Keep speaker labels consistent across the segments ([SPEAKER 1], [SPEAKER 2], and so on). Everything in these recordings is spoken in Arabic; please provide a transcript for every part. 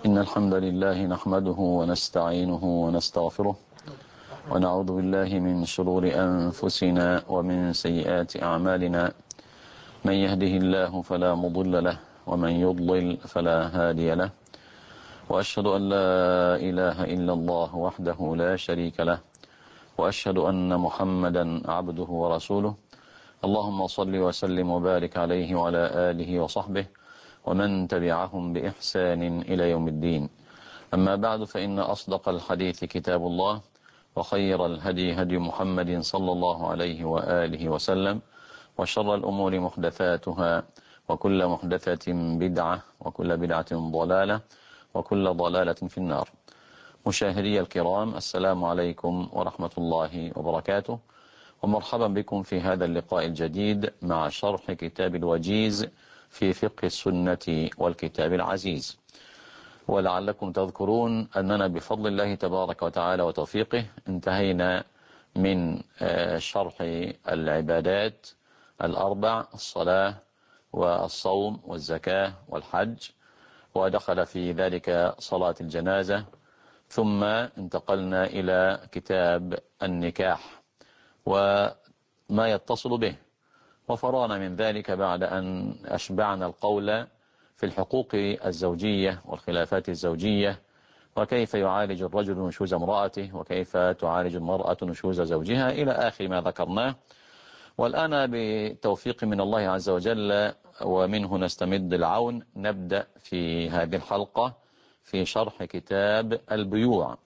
[SPEAKER 1] إن الحمد لله نحمده ونستعينه ونستغفره ونعوذ بالله من شرور أنفسنا ومن سيئات أعمالنا. من يهده الله فلا مضل له ومن يضلل فلا هادي له، وأشهد أن لا إله إلا الله وحده لا شريك له، وأشهد أن محمدا عبده ورسوله. اللهم صل وسلم وبارك عليه وعلى آله وصحبه ومن تبعهم بإحسان إلى يوم الدين. أما بعد، فإن أصدق الحديث كتاب الله، وخير الهدي هدي محمد صلى الله عليه وآله وسلم، وشر الأمور محدثاتها، وكل محدثة بدعة، وكل بدعة ضلالة، وكل ضلالة في النار. مشاهدي الكرام، السلام عليكم ورحمة الله وبركاته، ومرحبا بكم في هذا اللقاء الجديد مع شرح كتاب الوجيز في فقه السنة والكتاب العزيز. ولعلكم تذكرون أننا بفضل الله تبارك وتعالى وتوفيقه انتهينا من شرح العبادات الأربع: الصلاة والصوم والزكاة والحج، ودخل في ذلك صلاة الجنازة، ثم انتقلنا إلى كتاب النكاح وما يتصل به، وفرغنا من ذلك بعد أن أشبعنا القول في الحقوق الزوجية والخلافات الزوجية، وكيف يعالج الرجل نشوز امرأته، وكيف تعالج المرأة نشوز زوجها، إلى آخر ما ذكرناه. والآن بتوفيق من الله عز وجل ومنه نستمد العون، نبدأ في هذه الحلقة في شرح كتاب البيوع.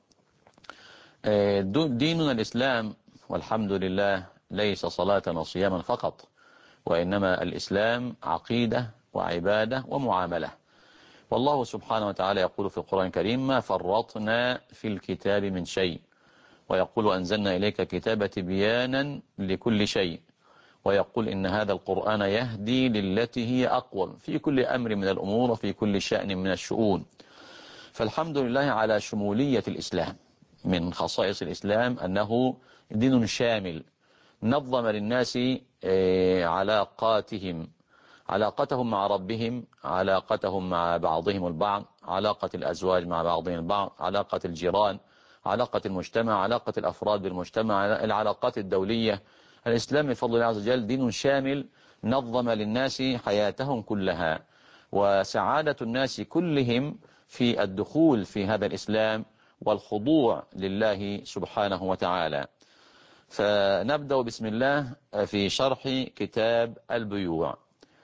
[SPEAKER 1] ديننا الإسلام والحمد لله ليس صلاة وصياما فقط، وإنما الإسلام عقيدة وعبادة ومعاملة. والله سبحانه وتعالى يقول في القرآن الكريم: ما فرطنا في الكتاب من شيء، ويقول: أنزلنا إليك كتاب تبيانا لكل شيء، ويقول: إن هذا القرآن يهدي للتي هي أقوم في كل أمر من الأمور وفي كل شأن من الشؤون. فالحمد لله على شمولية الإسلام. من خصائص الإسلام أنه دين شامل، نظم للناس علاقتهم مع ربهم، علاقتهم مع بعضهم البعض، علاقة الأزواج مع بعضهم البعض، علاقة الجيران، علاقة المجتمع، علاقة الأفراد بالمجتمع، العلاقات الدولية. الإسلام بفضل الله عز وجل دين شامل، نظم للناس حياتهم كلها، وسعادة الناس كلهم في الدخول في هذا الإسلام والخضوع لله سبحانه وتعالى. فنبدأ بسم الله في شرح كتاب البيوع.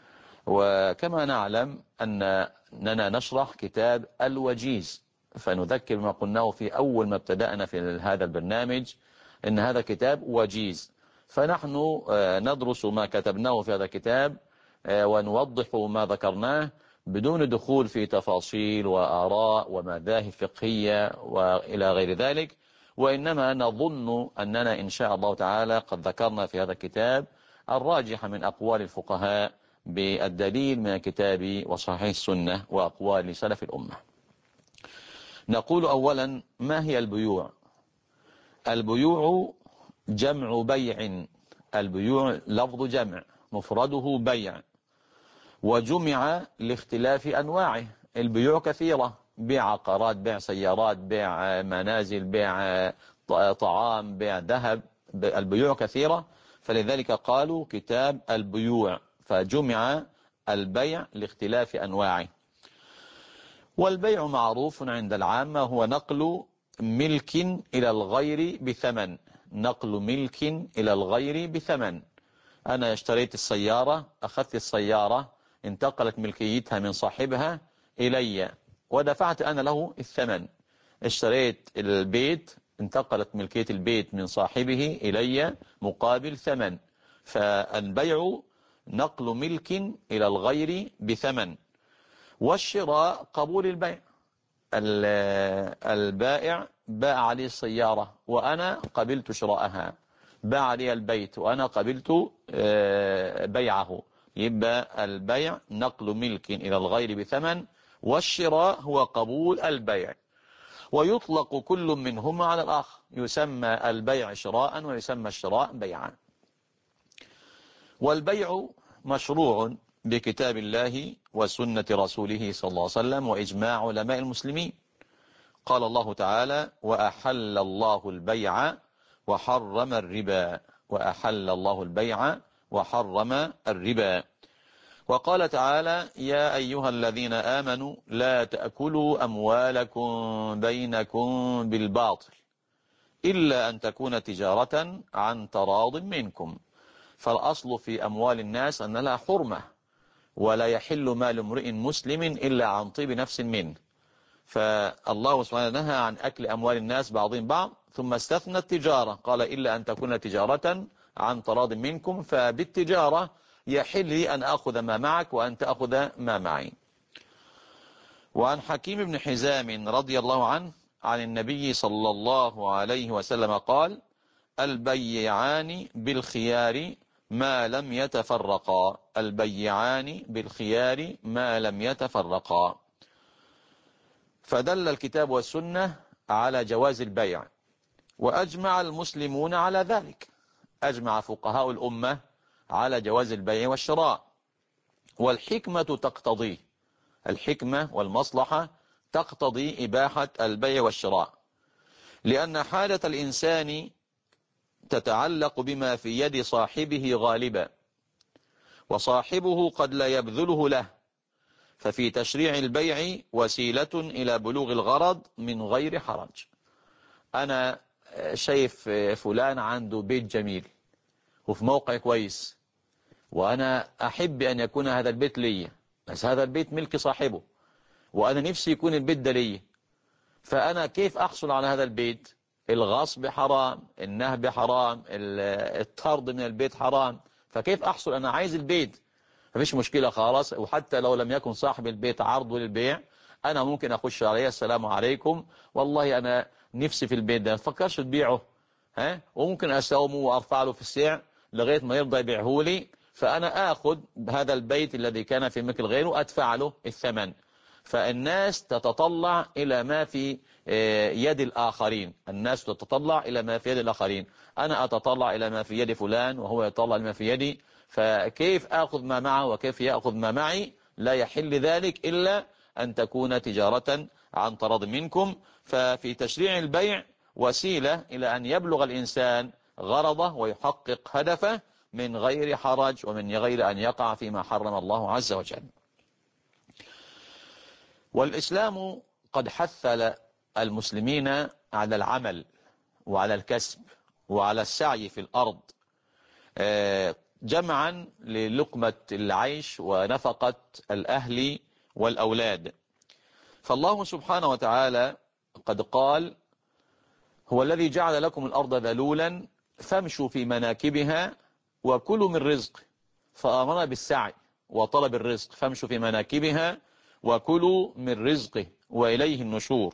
[SPEAKER 1] وكما نعلم أننا نشرح كتاب الوجيز، فنذكر ما قلناه في أول ما ابتدأنا في هذا البرنامج، أن هذا كتاب وجيز، فنحن ندرس ما كتبناه في هذا الكتاب ونوضح ما ذكرناه بدون دخول في تفاصيل وآراء ومذاهب فقهية وإلى غير ذلك، وإنما نظن أننا إن شاء الله تعالى قد ذكرنا في هذا الكتاب الراجح من أقوال الفقهاء بالدليل من الكتاب وصحيح السنة وأقوال سلف الأمة. نقول أولا: ما هي البيوع؟ البيوع جمع بيع. البيوع لفظ جمع، مفرده بيع، وجمع لاختلاف أنواعه. البيوع كثيرة: بيع عقارات، بيع سيارات، بيع منازل، بيع طعام، بيع ذهب. البيوع كثيرة، فلذلك قالوا كتاب البيوع، فجمع البيع لاختلاف أنواعه. والبيع معروف عند العامة هو نقل ملك إلى الغير بثمن. نقل ملك إلى الغير بثمن. أنا اشتريت السيارة، أخذت السيارة، انتقلت ملكيتها من صاحبها إلي ودفعت أنا له الثمن. اشتريت البيت، انتقلت ملكية البيت من صاحبه إلي مقابل ثمن. فالبيع نقل ملك إلى الغير بثمن. والشراء قبول البيع. البائع باع علي السيارة وأنا قبلت شراءها، باع علي البيت وأنا قبلت بيعه. يبقى البيع نقل ملك إلى الغير بثمن، والشراء هو قبول البيع. ويطلق كل منهما على الآخر، يسمى البيع شراء ويسمى الشراء بيعا. والبيع مشروع بكتاب الله وسنة رسوله صلى الله عليه وسلم وإجماع علماء المسلمين. قال الله تعالى: وأحل الله البيع وحرم الربا. وأحل الله البيع وحرم الربا. وقال تعالى: يا أيها الذين آمنوا لا تأكلوا أموالكم بينكم بالباطل إلا أن تكون تجارة عن تراض منكم. فالأصل في أموال الناس أن لها حرمة، ولا يحل مال امرئ مسلم إلا عن طيب نفس منه. فالله سبحانه نهى عن أكل أموال الناس بعضهم بعض، ثم استثنى التجارة، قال: إلا أن تكون تجارة عن تراض منكم. فبالتجارة يحل لي أن أخذ ما معك وأن تأخذ ما معي. وعن حكيم بن حزام رضي الله عنه عن النبي صلى الله عليه وسلم قال: البيعان بالخيار ما لم يتفرقا. البيعان بالخيار ما لم يتفرقا. فدل الكتاب والسنة على جواز البيع، وأجمع المسلمون على ذلك. أجمع فقهاء الأمة على جواز البيع والشراء، والحكمة تقتضيه. الحكمة والمصلحة تقتضي إباحة البيع والشراء، لأن حاجة الإنسان تتعلق بما في يد صاحبه غالبا، وصاحبه قد لا يبذله له. ففي تشريع البيع وسيلة إلى بلوغ الغرض من غير حرج. أنا شايف فلان عنده بيت جميل وفي موقع كويس، وأنا أحب أن يكون هذا البيت لي، بس هذا البيت ملك صاحبه، وأنا نفسي يكون البيت ده لي. فأنا كيف أحصل على هذا البيت؟ الغصب حرام، النهب حرام، الطرد من البيت حرام. فكيف أحصل؟ أنا عايز البيت، مفيش مشكلة خالص. وحتى لو لم يكن صاحب البيت عرضه للبيع، أنا ممكن أخش عليه: السلام عليكم، والله أنا نفسي في البيت ده، مفكرش تبيعه، وممكن أساومه وأرفع له في السعر لغاية ما يرضى يبيعه لي. فأنا آخذ هذا البيت الذي كان في ملك الغير وأدفع له الثمن. فالناس تتطلع إلى ما في يد الآخرين. الناس تتطلع إلى ما في يد الآخرين. أنا أتطلع إلى ما في يد فلان وهو يتطلع لما في يدي. فكيف أخذ ما معه وكيف يأخذ ما معي؟ لا يحل ذلك إلا أن تكون تجارة عن تراض منكم. ففي تشريع البيع وسيلة إلى أن يبلغ الإنسان غرضه ويحقق هدفه من غير حرج ومن غير أن يقع فيما حرم الله عز وجل. والإسلام قد حث المسلمين على العمل وعلى الكسب وعلى السعي في الأرض جمعا للقمة العيش ونفقة الأهل والأولاد. فالله سبحانه وتعالى قد قال: هو الذي جعل لكم الأرض ذلولا فامشوا في مناكبها وكلوا من رزق. فأمر بالسعي وطلب الرزق: فامشوا في مناكبها وكلوا من رزقه وإليه النشور.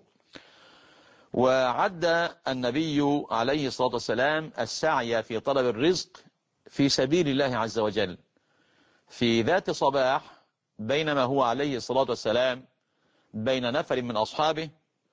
[SPEAKER 1] وعد النبي عليه الصلاة والسلام السعي في طلب الرزق في سبيل الله عز وجل. في ذات صباح بينما هو عليه الصلاة والسلام بين نفر من أصحابه،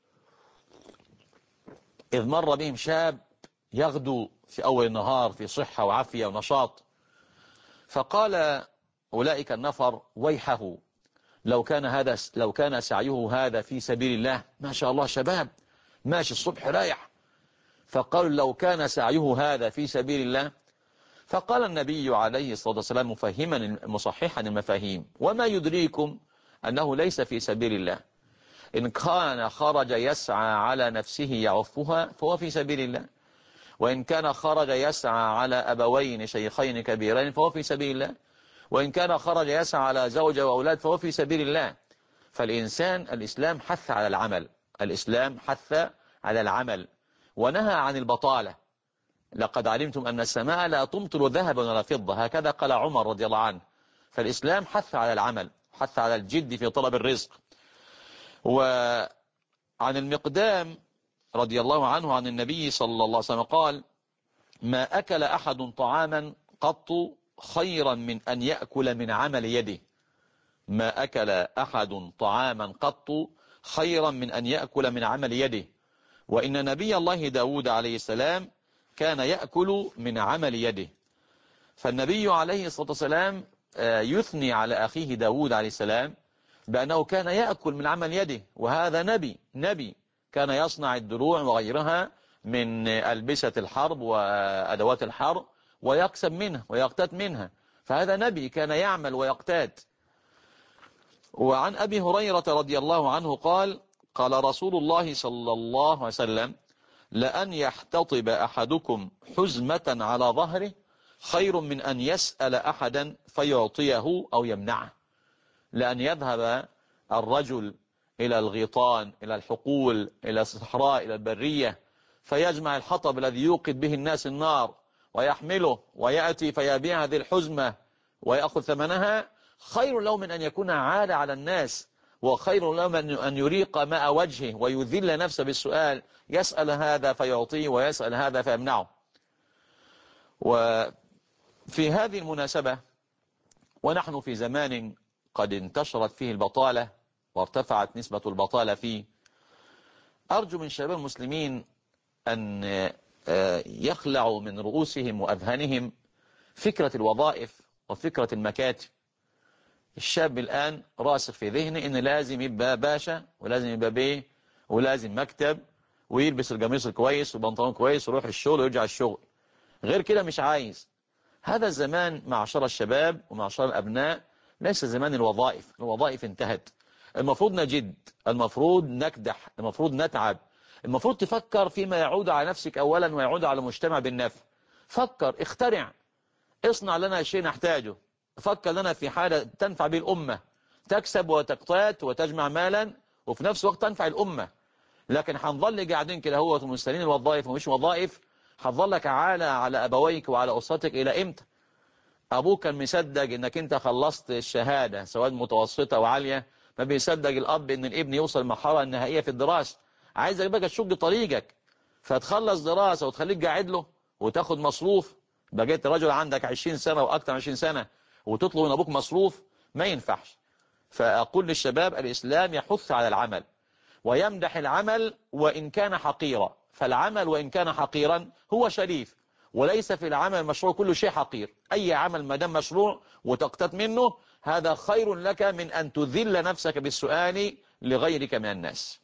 [SPEAKER 1] إذ مر بهم شاب يغدو في أول النهار في صحة وعافية ونشاط، فقال أولئك النفر: ويحه، لو كان سعيه هذا في سبيل الله. ما شاء الله، شباب ماشي الصبح رايح. فقالوا: لو كان سعيه هذا في سبيل الله. فقال النبي عليه الصلاة والسلام مفهما مصححا المفاهيم: وما يدريكم أنه ليس في سبيل الله؟ إن كان خرج يسعى على نفسه يعفها فهو في سبيل الله، وإن كان خرج يسعى على أبوين شيخين كبيرين فهو في سبيل الله، وإن كان خرج يسعى على زوجة وأولاد فهو في سبيل الله. الإسلام حث على العمل. الإسلام حث على العمل ونهى عن البطالة. لقد علمتم أن السماء لا تمطر ذهبا ولا فضة، هكذا قال عمر رضي الله عنه. فالإسلام حث على العمل، حث على الجد في طلب الرزق. وعن المقدام رضي الله عنه عن النبي صلى الله عليه وسلم قال: ما أكل أحد طعاما قط خيرا من أن يأكل من عمل يده. ما أكل أحد طعاما قط خيرا من أن يأكل من عمل يده. وإن نبي الله داود عليه السلام كان يأكل من عمل يده. فالنبي عليه الصلاة والسلام يثني على أخيه داود عليه السلام بأنه كان يأكل من عمل يده، وهذا نبي كان يصنع الدروع وغيرها من ألبسة الحرب وأدوات الحرب ويكسب منها ويقتات منها، فهذا نبي كان يعمل ويقتات. وعن أبي هريرة رضي الله عنه قال: قال رسول الله صلى الله عليه وسلم: لأن يحتطب أحدكم حزمة على ظهره خير من أن يسأل أحدا فيعطيه أو يمنعه. لأن يذهب الرجل إلى الغيطان، إلى الحقول، إلى الصحراء، إلى البرية، فيجمع الحطب الذي يوقد به الناس النار ويحمله ويأتي فيبيع هذه الحزمة ويأخذ ثمنها، خير له من أن يكون عالة على الناس، وخير له من أن يريق ماء وجهه ويذل نفسه بالسؤال، يسأل هذا فيعطيه ويسأل هذا فيمنعه. وفي هذه المناسبة، ونحن في زمان قد انتشرت فيه البطالة وارتفعت نسبة البطالة فيه، أرجو من شباب المسلمين أن يخلعوا من رؤوسهم وأذهانهم فكرة الوظائف وفكرة المكاتب. الشاب الآن راسخ في ذهنه إن لازم يبقى باشا ولازم يبقى بيه ولازم مكتب ويلبس القميص الكويس والبنطلون كويس ويروح الشغل ويرجع الشغل، غير كده مش عايز. هذا الزمان معشر الشباب ومعشر الأبناء ليس زمان الوظائف، الوظائف انتهت. المفروض نجد، المفروض نكدح، المفروض نتعب، المفروض تفكر فيما يعود على نفسك أولا ويعود على المجتمع بالنفع. فكر، اخترع، اصنع لنا شيء نحتاجه، فكر لنا في حالة تنفع به الأمة، تكسب وتقتات وتجمع مالا وفي نفس الوقت تنفع الأمة. لكن هنظل قاعدين كده هو مستنين الوظائف ومش وظائف، هتظلك عالة على أبويك وعلى أسرتك إلى إمتى؟ أبوك كان مصدق إنك أنت خلصت الشهادة سواء متوسطة وعالية، ما بيصدق الأب إن الابن يوصل المرحلة النهائية في الدراسة، عايزك بقى تشق طريقك فتخلص دراسة وتخليك قاعد له وتاخد مصروف. بقيت رجل عندك 20 سنة وأكثر من 20 سنة وتطلب من أبوك مصروف، ما ينفعش. فأقول للشباب: الإسلام يحث على العمل ويمدح العمل وإن كان حقيرا، فالعمل وإن كان حقيرا هو شريف، وليس في العمل المشروع كل شيء حقير. أي عمل ما دام مشروع وتقتات منه هذا خير لك من أن تذل نفسك بالسؤال لغيرك من الناس.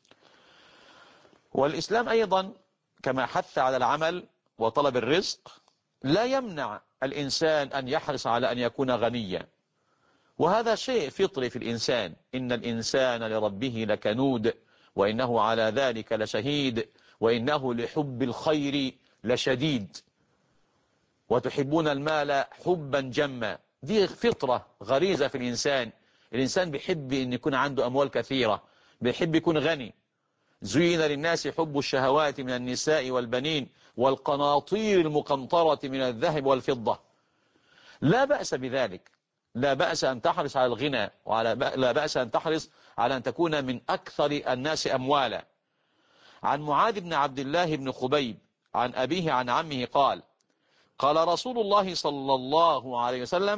[SPEAKER 1] والإسلام أيضا كما حث على العمل وطلب الرزق لا يمنع الإنسان أن يحرص على أن يكون غنيا، وهذا شيء فطري في الإنسان. إن الإنسان لربه لكنود وإنه على ذلك لشهيد وإنه لحب الخير لشديد وتحبون المال حبا جما. دي فطرة غريزة في الإنسان. الإنسان بيحب أن يكون عنده أموال كثيرة، بيحب يكون غني. زين للناس حب الشهوات من النساء والبنين والقناطير المقنطرة من الذهب والفضة. لا بأس بذلك، لا بأس أن تحرص على الغنى، لا بأس أن تحرص على أن تكون من أكثر الناس أموالا. عن معاذ بن عبد الله بن خبيب عن أبيه عن عمه قال: قال رسول الله صلى الله عليه وسلم: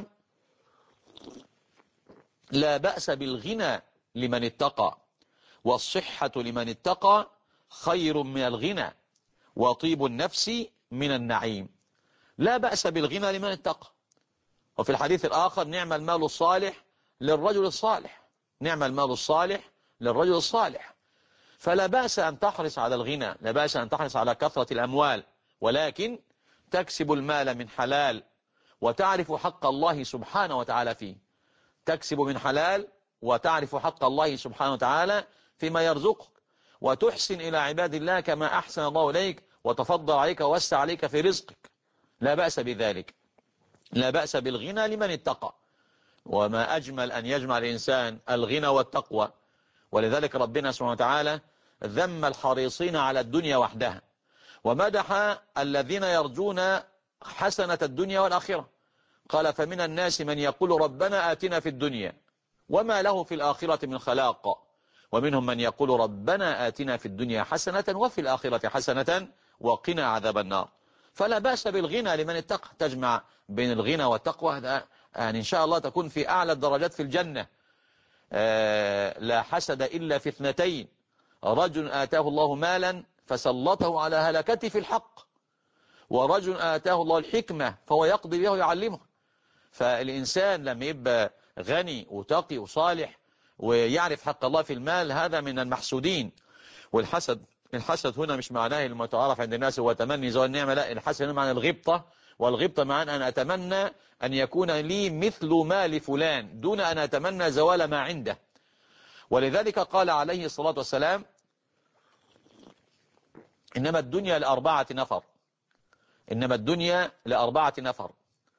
[SPEAKER 1] لا بأس بالغنى لمن اتقى، والصحة لمن اتقى خير من الغنى، وطيب النفس من النعيم. لا بأس بالغنى لمن اتقى. وفي الحديث الآخر: نعم المال الصالح للرجل الصالح، نعم المال الصالح للرجل الصالح. فلا بأس أن تحرص على الغنى، لا بأس أن تحرص على كثرة الأموال، ولكن تكسب المال من حلال وتعرف حق الله سبحانه وتعالى فيه. تكسب من حلال وتعرف حق الله سبحانه وتعالى فيما يرزقك، وتحسن إلى عباد الله كما أحسن الله إليك وتفضل عليك ووسع عليك في رزقك. لا بأس بذلك، لا بأس بالغنى لمن اتقى. وما أجمل أن يجمع الإنسان الغنى والتقوى. ولذلك ربنا سبحانه وتعالى ذم الحريصين على الدنيا وحدها، ومدح الذين يرجون حسنة الدنيا والآخرة. قال: فمن الناس من يقول ربنا آتنا في الدنيا وما له في الآخرة من خلاق، ومنهم من يقول ربنا آتنا في الدنيا حسنة وفي الآخرة حسنة وقنا عذاب النار. فلا بأس بالغنى لمن اتقى. تجمع بين الغنى والتقوى، يعني إن شاء الله تكون في أعلى الدرجات في الجنة. لا حسد إلا في اثنتين: رجل آتاه الله مالا فسلطه على هلكته في الحق، ورجل آتاه الله الحكمة فهو يقضي به ويعلمه. فالإنسان لما يبقى غني وتقي وصالح ويعرف حق الله في المال، هذا من المحسودين. الحسد هنا مش معناه المتعارف عند الناس هو تمني زوال النعمة، لا، الحسد هنا معنى الغبطة، والغبطة معنى أن أتمنى أن يكون لي مثل ما لفلان دون أن أتمنى زوال ما عنده. ولذلك قال عليه الصلاة والسلام: إنما الدنيا لأربعة نفر، إنما الدنيا لأربعة نفر: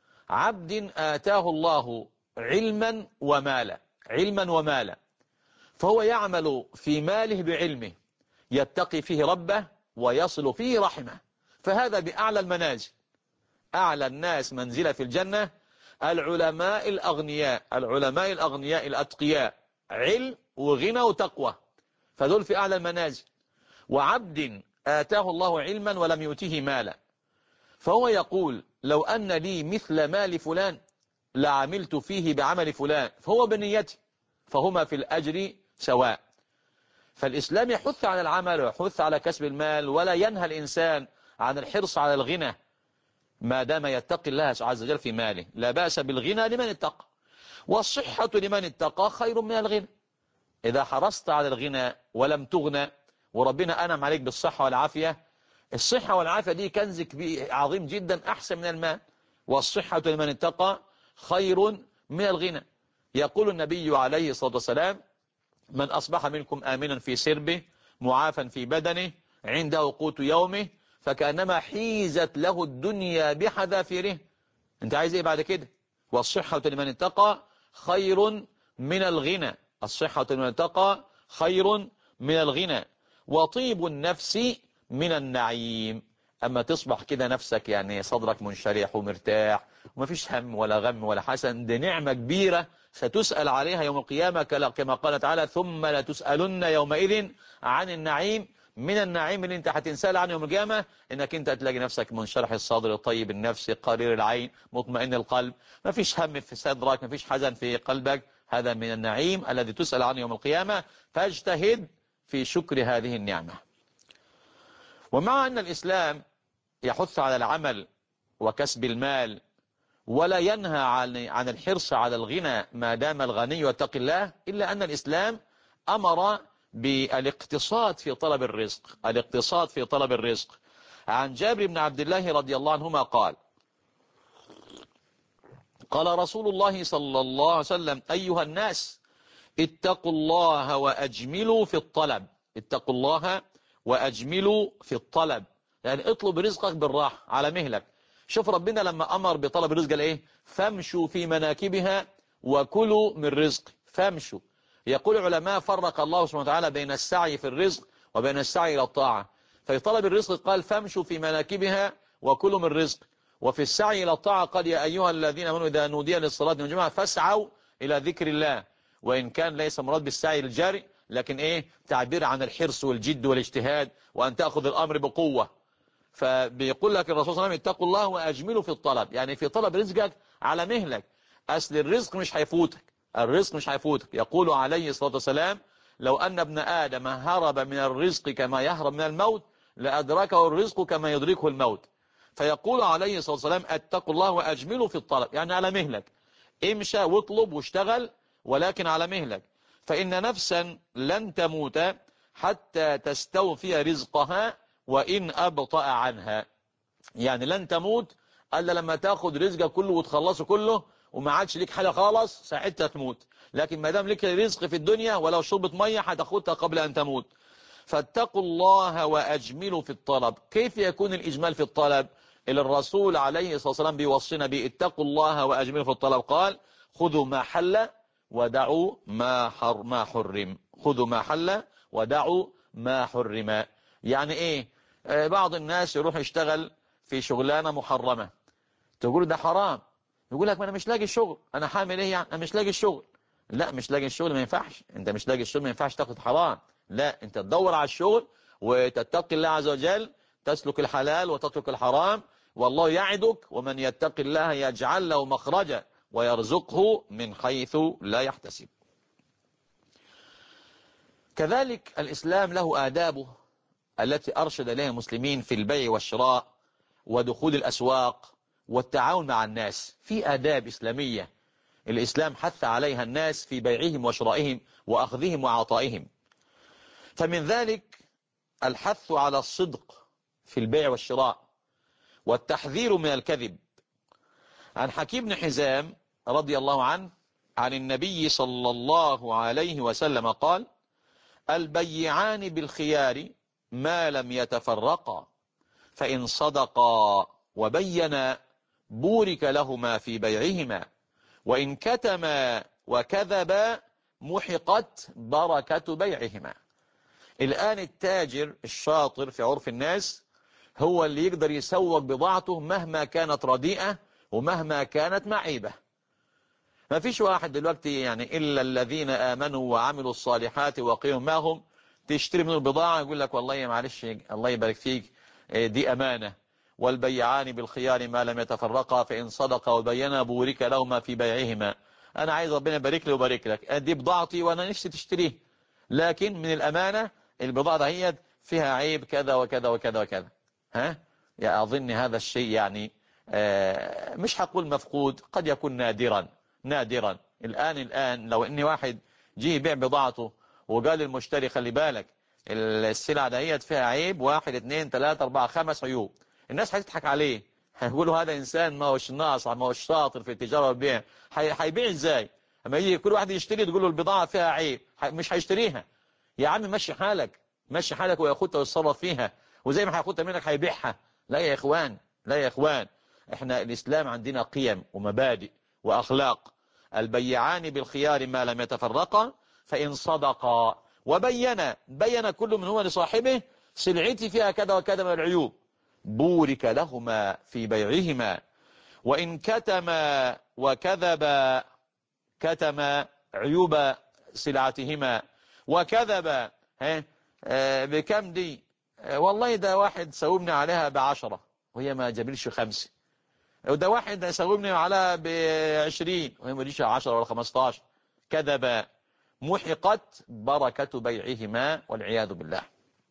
[SPEAKER 1] عبد آتاه الله علما ومالا، علما ومالا، فهو يعمل في ماله بعلمه، يتقي فيه ربه ويصل فيه رحمه، فهذا بأعلى المنازل. أعلى الناس منزلة في الجنة العلماء الأغنياء، العلماء الأغنياء الأتقياء، علم وغنى وتقوى، فدول في أعلى المنازل. وعبد آتاه الله علما ولم يؤته مالا، فهو يقول: لو أن لي مثل مال فلان لعملت فيه بعمل فلان، فهو بنيته، فهما في الأجر سواء. فالإسلام يحث على العمل ويحث على كسب المال، ولا ينهى الإنسان عن الحرص على الغنى ما دام يتقي الله عز وجل في ماله. لا بأس بالغنى لمن اتقى، والصحة لمن اتقى خير من الغنى. إذا حرصت على الغنى ولم تغنى وربنا أنعم عليك بالصحة والعافية، الصحة والعافية دي كنز عظيم جدا أحسن من المال. والصحة لمن اتقى خير من الغنى. يقول النبي عليه الصلاة والسلام: من أصبح منكم آمنا في سربه معافا في بدنه عنده قوت يومه فكأنما حيزت له الدنيا بحذافيره. انت عايز ايه بعد كده؟ والصحة لمن اتقى خير من الغنى، الصحة لمن اتقى خير من الغنى. وطيب النفس من النعيم، أما تصبح كده نفسك يعني صدرك منشرح ومرتاح ومفيش هم ولا غم ولا حسن، دي نعمة كبيرة ستسأل عليها يوم القيامة، كما قال تعالى: ثم لتسألن يومئذ عن النعيم. من النعيم اللي انت هتنسال عنه يوم القيامة انك انت تلاقي نفسك منشرح الصدر، طيب النفس، قرير العين، مطمئن القلب، مفيش هم في صدرك، مفيش حزن في قلبك. هذا من النعيم الذي تسأل عنه يوم القيامة، فاجتهد في شكر هذه النعمة. ومع أن الإسلام يحث على العمل وكسب المال ولا ينهى عن الحرص على الغنى ما دام الغني يتقي الله، إلا أن الإسلام أمر بالاقتصاد في طلب الرزق، الاقتصاد في طلب الرزق. عن جابر بن عبد الله رضي الله عنهما قال: قال رسول الله صلى الله عليه وسلم: أيها الناس اتقوا الله وأجملوا في الطلب، اتقوا الله وأجملوا في الطلب، يعني اطلب رزقك بالراحة على مهلك. شوف ربنا لما أمر بطلب الرزق قال إيه؟ فامشوا في مناكبها وكلوا من رزق. فامشوا. يقول العلماء: فرق الله سبحانه وتعالى بين السعي في الرزق وبين السعي إلى الطاعة. في طلب الرزق قال: فامشوا في مناكبها وكلوا من رزق. وفي السعي إلى الطاعة قال: يا أيها الذين آمنوا إذا نودي للصلاة من الجمعة فاسعوا إلى ذكر الله. وإن كان ليس مراد بالسعي الجاري، لكن إيه؟ تعبير عن الحرص والجد والاجتهاد وأن تأخذ الأمر بقوة. فبيقول لك الرسول صلى الله عليه وسلم: اتقوا الله وأجملوا في الطلب، يعني في طلب رزقك على مهلك. أصل الرزق مش هيفوتك، الرزق مش هيفوتك. يقول عليه الصلاة والسلام: لو أن ابن آدم هرب من الرزق كما يهرب من الموت لأدركه الرزق كما يدركه الموت. فيقول عليه الصلاة والسلام: اتقوا الله وأجملوا في الطلب، يعني على مهلك، امشى واطلب واشتغل ولكن على مهلك. فإن نفسا لن تموت حتى تستوفي رزقها وإن أبطأ عنها، يعني لن تموت ألا لما تاخد رزقك كله وتخلصه كله وما عادش ليك حاجة خالص، ساعتها تموت. لكن ما دام ليك رزق في الدنيا ولو شربة مية هتاخدها قبل أن تموت. فاتقوا الله وأجملوا في الطلب. كيف يكون الإجمال في الطلب؟ إلى الرسول عليه الصلاة والسلام بيوصينا اتقوا الله وأجملوا في الطلب. قال: خذوا ما حل ودعوا ما حرم، خذوا ما حل ودعوا ما حرم. يعني ايه؟ بعض الناس يروح يشتغل في شغلانة محرمة، تقول ده حرام، يقول لك ما انا مش لاقي شغل، انا هعمل ايه يعني، انا مش لاقي الشغل. لا، مش لاقي الشغل ما ينفعش، انت مش لاقي الشغل ما ينفعش تاخد حرام، لا، انت تدور على الشغل وتتقي الله عز وجل، تسلك الحلال وتترك الحرام. والله يعدك: ومن يتق الله يجعل له مخرجا ويرزقه من حيث لا يحتسب. كذلك الإسلام له آدابه التي أرشد إليها المسلمين في البيع والشراء ودخول الأسواق والتعاون مع الناس، في آداب إسلامية الإسلام حث عليها الناس في بيعهم وشرائهم وأخذهم وعطائهم. فمن ذلك الحث على الصدق في البيع والشراء والتحذير من الكذب. عن حكيم بن حزام رضي الله عنه عن النبي صلى الله عليه وسلم قال: البيعان بالخيار ما لم يتفرقا، فإن صدقا وبينا بورك لهما في بيعهما، وإن كتما وكذبا محقت بركة بيعهما. الآن التاجر الشاطر في عرف الناس هو اللي يقدر يسوق بضاعته مهما كانت رديئة ومهما كانت معيبة. ما فيش واحد دلوقتي يعني إلا الذين آمنوا وعملوا الصالحات وقيموا معهم تشتري من البضاعة يقول لك والله معلش الله يبارك فيك دي أمانة، والبيعان بالخيار ما لم يتفرقا، فإن صدقا وبينا بورك لهما في بيعهما. أنا عايز ربنا يبارك لي ويبارك لك، دي بضاعتي وأنا نفسي تشتريه، لكن من الأمانة البضاعة هي فيها عيب كذا وكذا وكذا وكذا. يعني أظن هذا الشيء يعني مش هقول مفقود، قد يكون نادرا. الآن لو إني واحد جه يبيع بضاعته وقال للمشتري خلي بالك السلعة دهيت فيها عيب 1 2 3 4 5 عيوب، الناس هتضحك عليه، هيقولوا هذا إنسان ما هوش ناصح، ما هوش شاطر في التجارة والبيع، هيبيع إزاي؟ اما يجي كل واحد يشتري تقول له البضاعة فيها عيب مش هيشتريها. يا عم مشي حالك وياخدها ويتصرف فيها، وزي ما هياخدها منك هيبيعها. لا يا إخوان، احنا الإسلام عندنا قيم ومبادئ وأخلاق. البيعان بالخيار ما لم يتفرقا، فإن صدقا بين كل منهما لصاحبه سلعتي فيها كذا وكذا من العيوب، بورك لهما في بيعهما، وإن كتما وكذبا، كتما عيوب سلعتهما وكذبا بكم دي؟ والله ده واحد سومني عليها ب10 وهي ما جابلش 5، وده واحد سومني عليها ب20 وهي ما جابلش 10 ولا 15. كذبا محقت بركة بيعهما والعياذ بالله.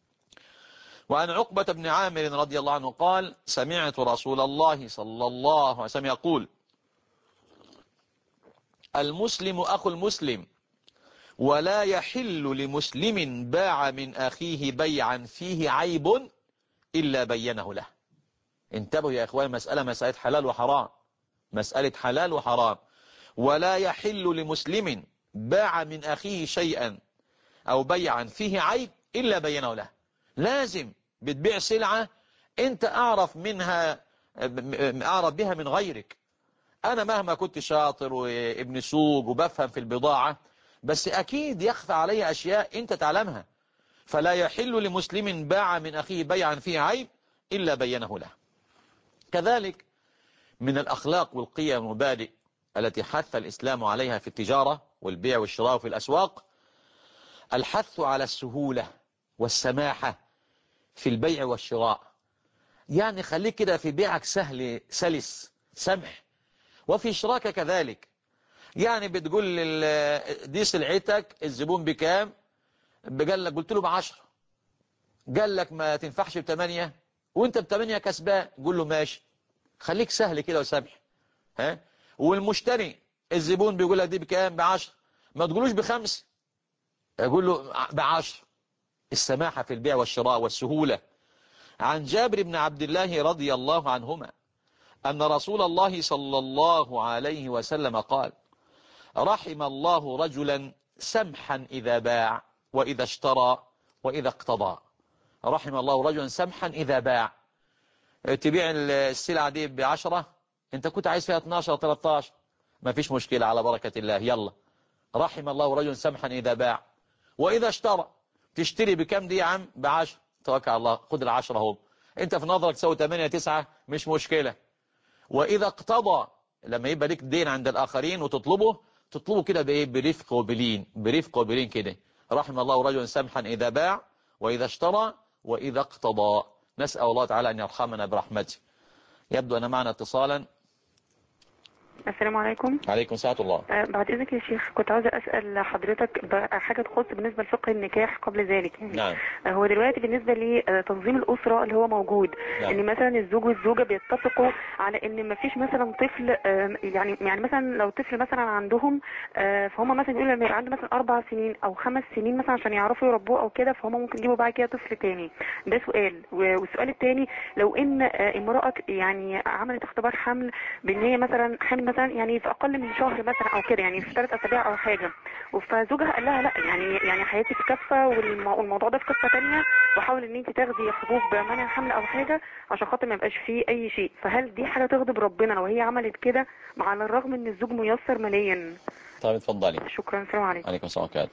[SPEAKER 1] وعن عقبة بن عامر رضي الله عنه قال: سمعت رسول الله صلى الله عليه وسلم يقول: المسلم أخو المسلم، ولا يحل لمسلم باع من أخيه بيعا فيه عيب إلا بينه له. انتبهوا يا إخوان، مسألة حلال وحرام، مسألة حلال وحرام. ولا يحل لمسلم باع من أخيه شيئا أو بيعا فيه عيب إلا بينه له. لازم بتبيع سلعة أنت أعرف بها من غيرك. أنا مهما كنت شاطر وابن سوق وبفهم في البضاعة، بس أكيد يخفى علي أشياء أنت تعلمها. فلا يحل لمسلم باع من أخيه بيعا فيه عيب إلا بينه له. كذلك من الأخلاق والقيم والمبادئ التي حث الإسلام عليها في التجارة والبيع والشراء في الأسواق الحث على السهولة والسماحة في البيع والشراء. يعني خليك كده في بيعك سهل سلس سمح، وفي شراكة كذلك. يعني بتقول دي سلعتك الزبون بكام؟ قال لك قلت له ب10، قال لك ما تنفعش ب8 وانت ب8 كسبان، قول له ماشي. خليك سهل كده وسمح. والمشتري الزبون بيقول لك دي بكام؟ ب10، ما تقولوش ب5، يقول له ب10. السماحة في البيع والشراء والسهولة. عن جابر بن عبد الله رضي الله عنهما أن رسول الله صلى الله عليه وسلم قال: رحم الله رجلا سمحا إذا باع وإذا اشترى وإذا اقتضى. رحم الله رجلا سمحا إذا باع. تبيع السلعة دي ب10، انت كنت عايز فيها 12 13، ما فيش مشكلة على بركة الله، يلا. رحم الله رجلا سمحا إذا باع. وإذا اشترى، تشتري بكم دي يا عم؟ ب10، توكل على الله، خد ال10 اهو، انت في نظرك تسوي 8 9 مش مشكلة. وإذا اقتضى، لما يبقى ليك دين عند الآخرين وتطلبه كده بإيه؟ برفق وبلين كده. رحم الله رجلا سمحا إذا باع وإذا اشترى وإذا اقتضى. نسأل الله تعالى أن يرحمنا برحمته. يبدو أن معنا اتصالا.
[SPEAKER 2] السلام عليكم.
[SPEAKER 1] عليكم ساعة الله.
[SPEAKER 2] بعد إذنك يا شيخ، كنت عاوزة أسأل حضرتك حاجة تخص بالنسبة لفقه النكاح قبل ذلك يعني.
[SPEAKER 1] نعم.
[SPEAKER 2] هو دلوقتي بالنسبة لتنظيم الأسرة اللي هو موجود،
[SPEAKER 1] نعم.
[SPEAKER 2] إن مثلا الزوج والزوجة بيتفقوا على إن مفيش مثلا طفل، يعني مثلا لو طفل مثلا عندهم، فهم مثلا يقولوا لما يبقى عنده مثلا 4 سنين أو 5 سنين مثلا عشان يعرفوا يربوه أو كده، فهم ممكن يجيبوا بعد كده طفل تاني. ده سؤال. والسؤال التاني، لو إن امرأة يعني عملت اختبار حمل بإن هي مثلا حامل مثلا يعني في اقل من شهر مثلا او كده، يعني في 3 اسابيع او حاجه، فزوجها قال لها لا، يعني حياتك كافه والموضوع ده في قصه ثانيه، وحاول ان انت تاخدي حبوب منع حمل او حاجه عشان خاطر ما يبقاش فيه اي شيء. فهل دي حاجه تغضب ربنا لو هي عملت كده، على الرغم ان الزوج ميسر ماليا؟
[SPEAKER 1] طيب اتفضلي.
[SPEAKER 2] شكرا. السلام عليكم.
[SPEAKER 1] عليكم السلام عليكم.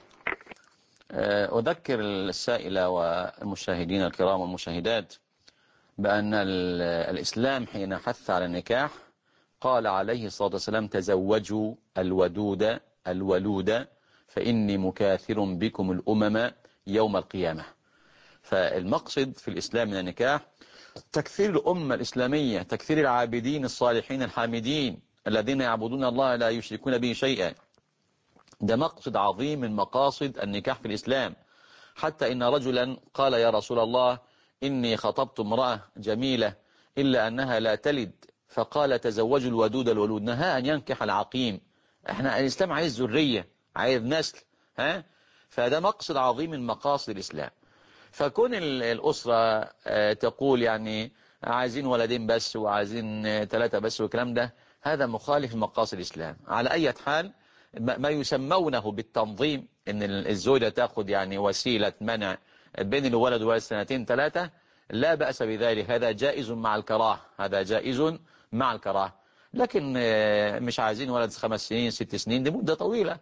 [SPEAKER 1] أذكر السائلة والمشاهدين الكرام والمشاهدات بأن الإسلام حين حث على النكاح قال عليه الصلاة والسلام: تزوجوا الودود الولود فإني مكاثر بكم الأمم يوم القيامة. فالمقصد في الإسلام من النكاح تكثير الأمة الإسلامية، تكثير العابدين الصالحين الحامدين الذين يعبدون الله لا يشركون به شيئا. ده مقصد عظيم من مقاصد النكاح في الإسلام. حتى إن رجلا قال: يا رسول الله، إني خطبت امرأة جميلة إلا أنها لا تلد، فقال: تزوجوا الودود الولود. نهى أن ينكح العقيم. احنا الإسلام عايز ذرية، عايز نسل. فده مقصد عظيم من مقاصد الإسلام. فكون الأسرة تقول يعني عايزين ولدين بس وعايزين 3 بس والكلام ده، هذا مخالف لمقاصد الإسلام. على أي حال، ما يسمونه بالتنظيم، ان الزوجة تأخذ يعني وسيلة منع بين الولد والولد 2 3، لا بأس بذلك. هذا جائز مع الكراهة، هذا جائز مع الكراهة. لكن مش عايزين ولد 5 سنين 6 سنين، دي مدة طويلة.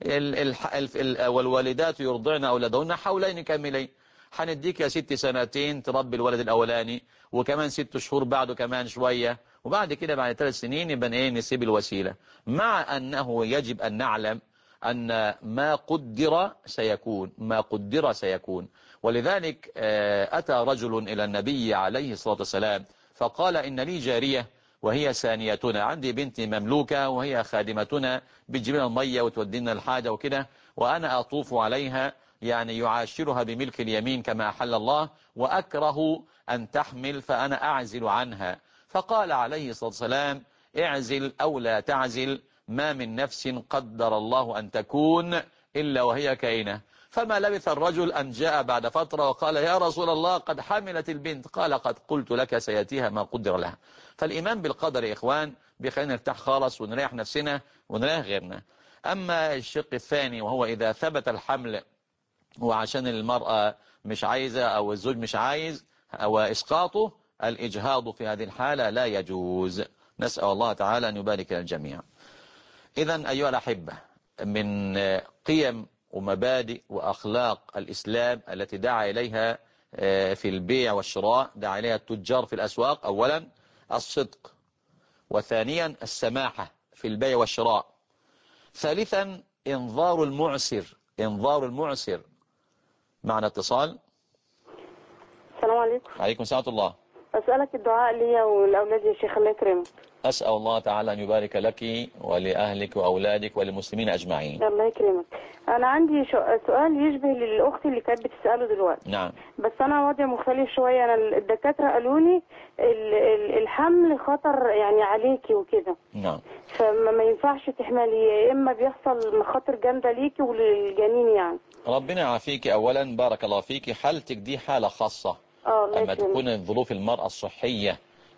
[SPEAKER 1] والوالدات يرضعن أولادهن حولين كاملين. هنديك يا 6 سنتين تربي الولد الأولاني، وكمان 6 شهور بعده كمان شوية، وبعد كده بعد 3 سنين يبقى نسيب الوسيلة. مع أنه يجب أن نعلم أن ما قدر سيكون، ما قدر سيكون. ولذلك أتى رجل إلى النبي عليه الصلاة والسلام فقال: إن لي جارية وهي ثانيتنا، عندي بنت مملوكة وهي خادمتنا، بتجيبنا المية وتودينا الحاجة وكده، وأنا أطوف عليها يعني يعاشرها بملك اليمين كما أحل الله، وأكره أن تحمل فأنا أعزل عنها. فقال عليه الصلاة والسلام: اعزل أو لا تعزل، ما من نفس قدر الله أن تكون إلا وهي كائنة. فما لبث الرجل أن جاء بعد فترة وقال: يا رسول الله، قد حملت البنت. قال: قد قلت لك سيأتيها ما قدر لها. فالإيمان بالقدر يا إخوان بيخلينا نرتاح خالص ونريح نفسنا ونريح غيرنا. أما الشق الثاني، وهو إذا ثبت الحمل وعشان المرأة مش عايزة أو الزوج مش عايز، أو إسقاطه، الإجهاض في هذه الحالة لا يجوز. نسأل الله تعالى أن يبارك للجميع. إذن أيها الأحبة، من قيم ومبادئ وأخلاق الإسلام التي دعا إليها في البيع والشراء، دعا إليها التجار في الأسواق: أولا الصدق، وثانيا السماحة في البيع والشراء، ثالثا إنظار المعسر، إنظار المعسر. معنا اتصال.
[SPEAKER 3] السلام عليكم.
[SPEAKER 1] عليكم السلام الله.
[SPEAKER 3] أسألك الدعاء لي ولأولادي يا شيخ، الله يكرمك.
[SPEAKER 1] أسأل الله تعالى أن يبارك لك ولأهلك وأولادك وللمسلمين أجمعين.
[SPEAKER 3] الله يكرمك. أنا عندي سؤال يشبه للأخت اللي كانت بتسأله دلوقتي.
[SPEAKER 1] نعم.
[SPEAKER 3] بس أنا وضع مختلف شوية. أنا الدكاترة قالوا لي الحمل خطر يعني عليكي وكده.
[SPEAKER 1] نعم.
[SPEAKER 3] فما ينفعش تحملي، يا إما بيحصل مخاطر جامدة ليكي وللجنين يعني.
[SPEAKER 1] ربنا يعافيك. أولا بارك الله فيك، حالتك دي حالة خاصة. أما تكون ظروف المرأة الصحية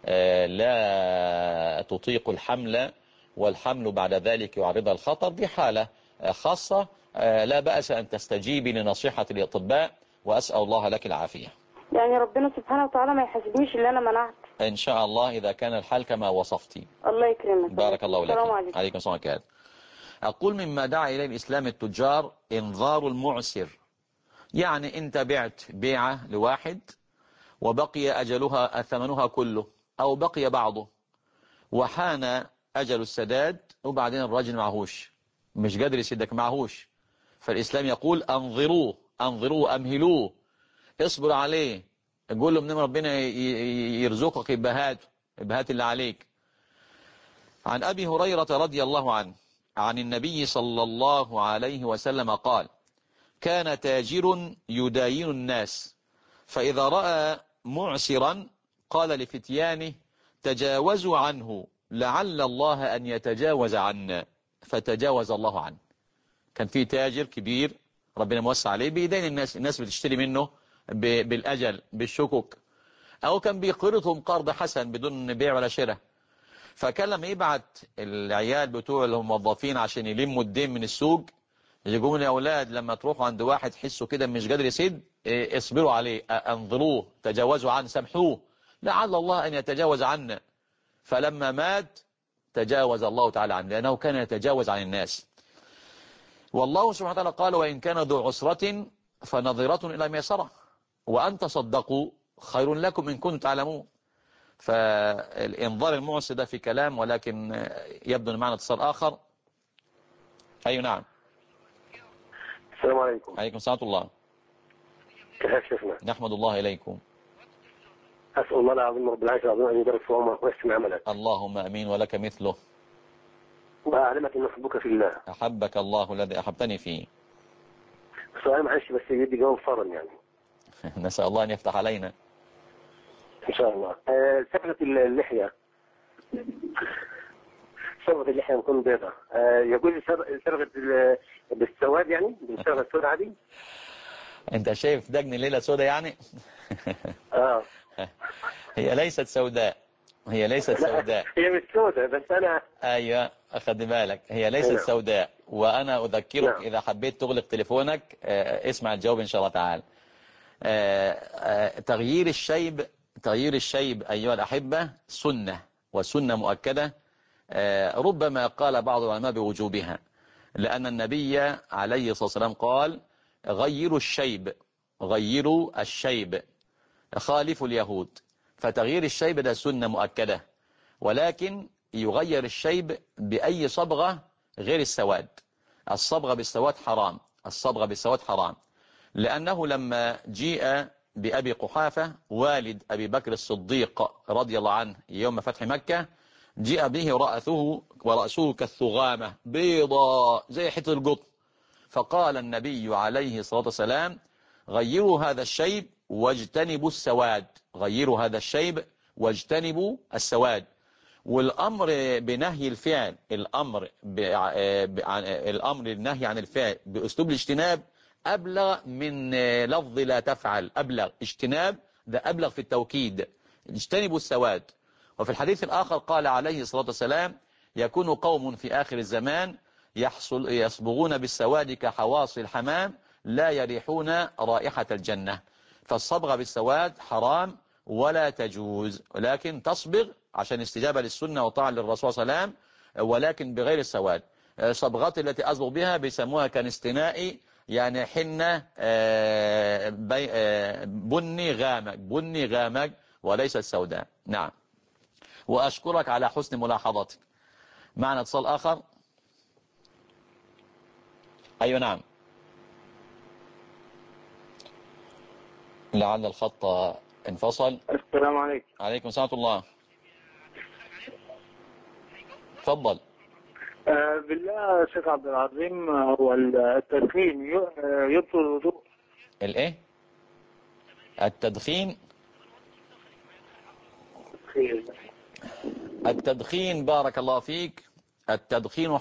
[SPEAKER 1] لا تطيق الحمل، والحمل بعد ذلك يعرضها الخطر، دي حالة خاصة. لا بأس أن تستجيبي لنصيحة الأطباء، وأسأل الله لك العافية.
[SPEAKER 3] يعني ربنا سبحانه وتعالى ما يحاسبنيش اللي أنا منعت
[SPEAKER 1] إن شاء الله إذا كان الحال كما وصفتي.
[SPEAKER 3] الله يكرمك.
[SPEAKER 1] بارك الله لك.
[SPEAKER 3] السلام عليكم.
[SPEAKER 1] عليكم السلام عليكم. أقول مما دعا إليه الإسلام التجار إنظار المعسر. يعني أنت بعت بيعة لواحد وبقي أجلها ثمنها كله أو بقي بعضه، وحان أجل السداد وبعدين الراجل معهوش، مش قادر يسدك، معهوش. فالإسلام يقول: أنظروه، أنظروه، أمهلوه، اصبر عليه، قول له من ربنا يرزقك إبهات اللي عليك. عن أبي هريرة رضي الله عنه عن النبي صلى الله عليه وسلم قال: كان تاجر يداين الناس، فإذا رأى معسرا قال لفتيانه: تجاوزوا عنه لعل الله أن يتجاوز عنا، فتجاوز الله عنه. كان في تاجر كبير ربنا موسع عليه بيدين الناس بتشتري منه بالأجل بالشكوك، أو كان بيقرضهم قرض حسن بدون بيع ولا شراء. فكان لما يبعت العيال بتوع الموظفين عشان يلموا الدين من السوق، يقولون: يا أولاد لما تروحوا عند واحد تحسوا كده مش قادر يسد، اصبروا عليه، انظروه، تجاوزوا عنه، سامحوه لعل الله أن يتجاوز عنا. فلما مات تجاوز الله تعالى عنه، لأنه كان يتجاوز عن الناس. والله سبحانه وتعالى قال: وإن كان ذو عسرة فنظرة إلى ميسرة وأن تصدقوا خير لكم إن كنتم تعلمون. فالإنظار المعسر ده في كلام، ولكن يبدو أن معنا اتصال آخر. أي نعم.
[SPEAKER 4] السلام عليكم.
[SPEAKER 1] عليكم السلام ورحمة الله.
[SPEAKER 4] كيف شيخنا؟
[SPEAKER 1] نحمد الله إليكم.
[SPEAKER 4] أسأل الله العظيم رب العالمين العظيم أن يبارك في عمرك ويحسن عملك.
[SPEAKER 1] اللهم أمين ولك مثله.
[SPEAKER 4] وأعلمك أن أحبك في الله.
[SPEAKER 1] أحبك الله الذي أحبتني فيه.
[SPEAKER 4] سؤال معلش بس يدي جواب فورا يعني.
[SPEAKER 1] نسأل الله أن يفتح علينا
[SPEAKER 4] إن شاء الله. صبغة اللحية، صبغة اللحية نكون بيضة، يجوز صبغة بالسواد يعني بالصبغة السوداء عادي؟
[SPEAKER 1] أنت شايف دجن الليلة سوداء يعني؟ هي ليست سوداء، هي ليست سوداء.
[SPEAKER 4] هي مش سوداء بس أنا.
[SPEAKER 1] أيوة أخذ بالك، هي ليست سوداء. وأنا أذكرك إذا حبيت تغلق تليفونك اسمع الجواب إن شاء الله تعالى. تغيير الشيب أيها الأحبة سنة، وسنة مؤكدة. ربما قال بعض العلماء بوجوبها، لأن النبي عليه الصلاة والسلام قال: غيروا الشيب خالفوا اليهود. فتغيير الشيب ده سنة مؤكدة، ولكن يغير الشيب بأي صبغة غير السواد. الصبغة بالسواد حرام، لأنه لما جيء بأبي قحافة والد أبي بكر الصديق رضي الله عنه يوم فتح مكة، جاء به ورأسه كالثغامة بيضاء زي حتة القطن. فقال النبي عليه الصلاة والسلام: غيروا هذا الشيب واجتنبوا السواد. والأمر بنهي الفعل، الأمر بالنهي عن الفعل بأسلوب الاجتناب أبلغ من لفظ لا تفعل. أبلغ اجتناب ده أبلغ في التوكيد، اجتنبوا السواد. وفي الحديث الآخر قال عليه الصلاة والسلام: يكون قوم في آخر الزمان يصبغون بالسواد كحواصل الحمام لا يريحون رائحة الجنة. فالصبغة بالسواد حرام ولا تجوز، ولكن تصبغ عشان استجابة للسنة وطاعة للرسول صلى الله عليه وسلم، ولكن بغير السواد. صبغات التي أصبغ بها بيسموها كانستنائي، يعني حنة بني غامق وليس السوداء. نعم. وأشكرك على حسن ملاحظتك. معنا اتصال آخر. أيوة نعم. لعل الخط انفصل.
[SPEAKER 4] السلام عليكم.
[SPEAKER 1] عليكم السلام ورحمة الله. تفضل.
[SPEAKER 4] بالله شيخ عبد العظيم، هو التدخين يبطل الوضوء؟
[SPEAKER 1] الايه؟ التدخين بارك الله فيك. التدخين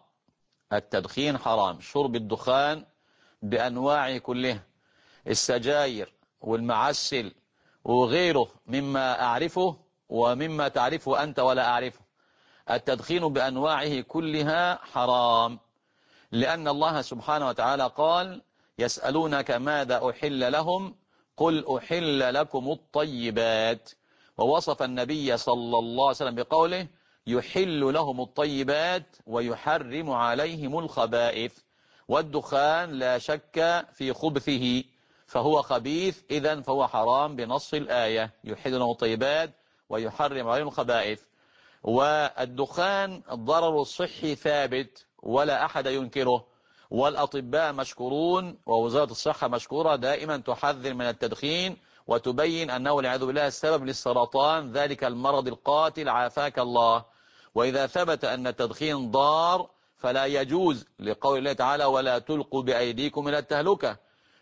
[SPEAKER 1] حرام. شرب الدخان بأنواع كلها، السجاير والمعسل وغيره مما أعرفه ومما تعرفه أنت ولا أعرفه. التدخين بأنواعه كلها حرام، لأن الله سبحانه وتعالى قال: يسألونك ماذا أحل لهم قل أحل لكم الطيبات. ووصف النبي صلى الله عليه وسلم بقوله: يحل لهم الطيبات ويحرم عليهم الخبائث. والدخان لا شك في خبثه، فهو خبيث، إذن فهو حرام بنص الآية: يحل لهم الطيبات ويحرم عليهم الخبائث. والدخان ضرر الصحي ثابت ولا أحد ينكره، والأطباء مشكورون ووزارة الصحة مشكورة دائما تحذر من التدخين وتبين أنه والعياذ بالله السبب للسرطان، ذلك المرض القاتل عافاك الله. وإذا ثبت أن التدخين ضار فلا يجوز، لقول الله تعالى ولا تلقوا بأيديكم إلى التهلكة،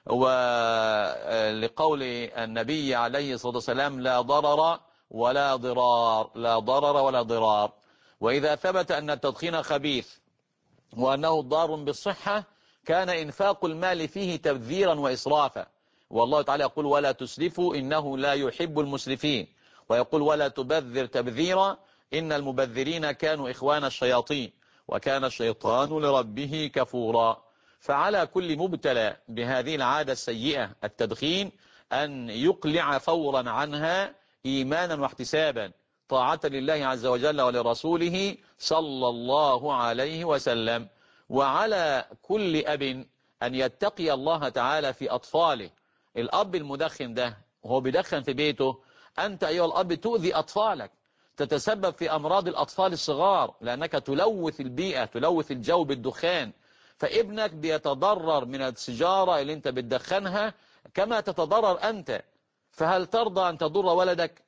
[SPEAKER 1] ولقول النبي عليه الصلاة والسلام لا ضرر ولا ضرار، لا ضرر ولا ضرار. وإذا ثبت أن التدخين خبيث وأنه ضار بالصحة كان إنفاق المال فيه تبذيرا وإسرافا، والله تعالى يقول ولا تسرفوا إنه لا يحب المسرفين، ويقول ولا تبذر تبذيرا إن المبذرين كانوا إخوان الشياطين وكان الشيطان لربه كفورا. فعلى كل مبتلى بهذه العادة السيئة التدخين أن يقلع فورا عنها إيمانا واحتسابا طاعة لله عز وجل ولرسوله صلى الله عليه وسلم. وعلى كل أب أن يتقي الله تعالى في أطفاله. الأب المدخن ده وهو بيدخن في بيته، أنت أيها الأب تؤذي أطفالك، تتسبب في أمراض الأطفال الصغار، لأنك تلوث البيئة، تلوث الجو بالدخان، فابنك بيتضرر من السيجارة اللي انت بتدخنها كما تتضرر أنت. فهل ترضى أن تضر ولدك؟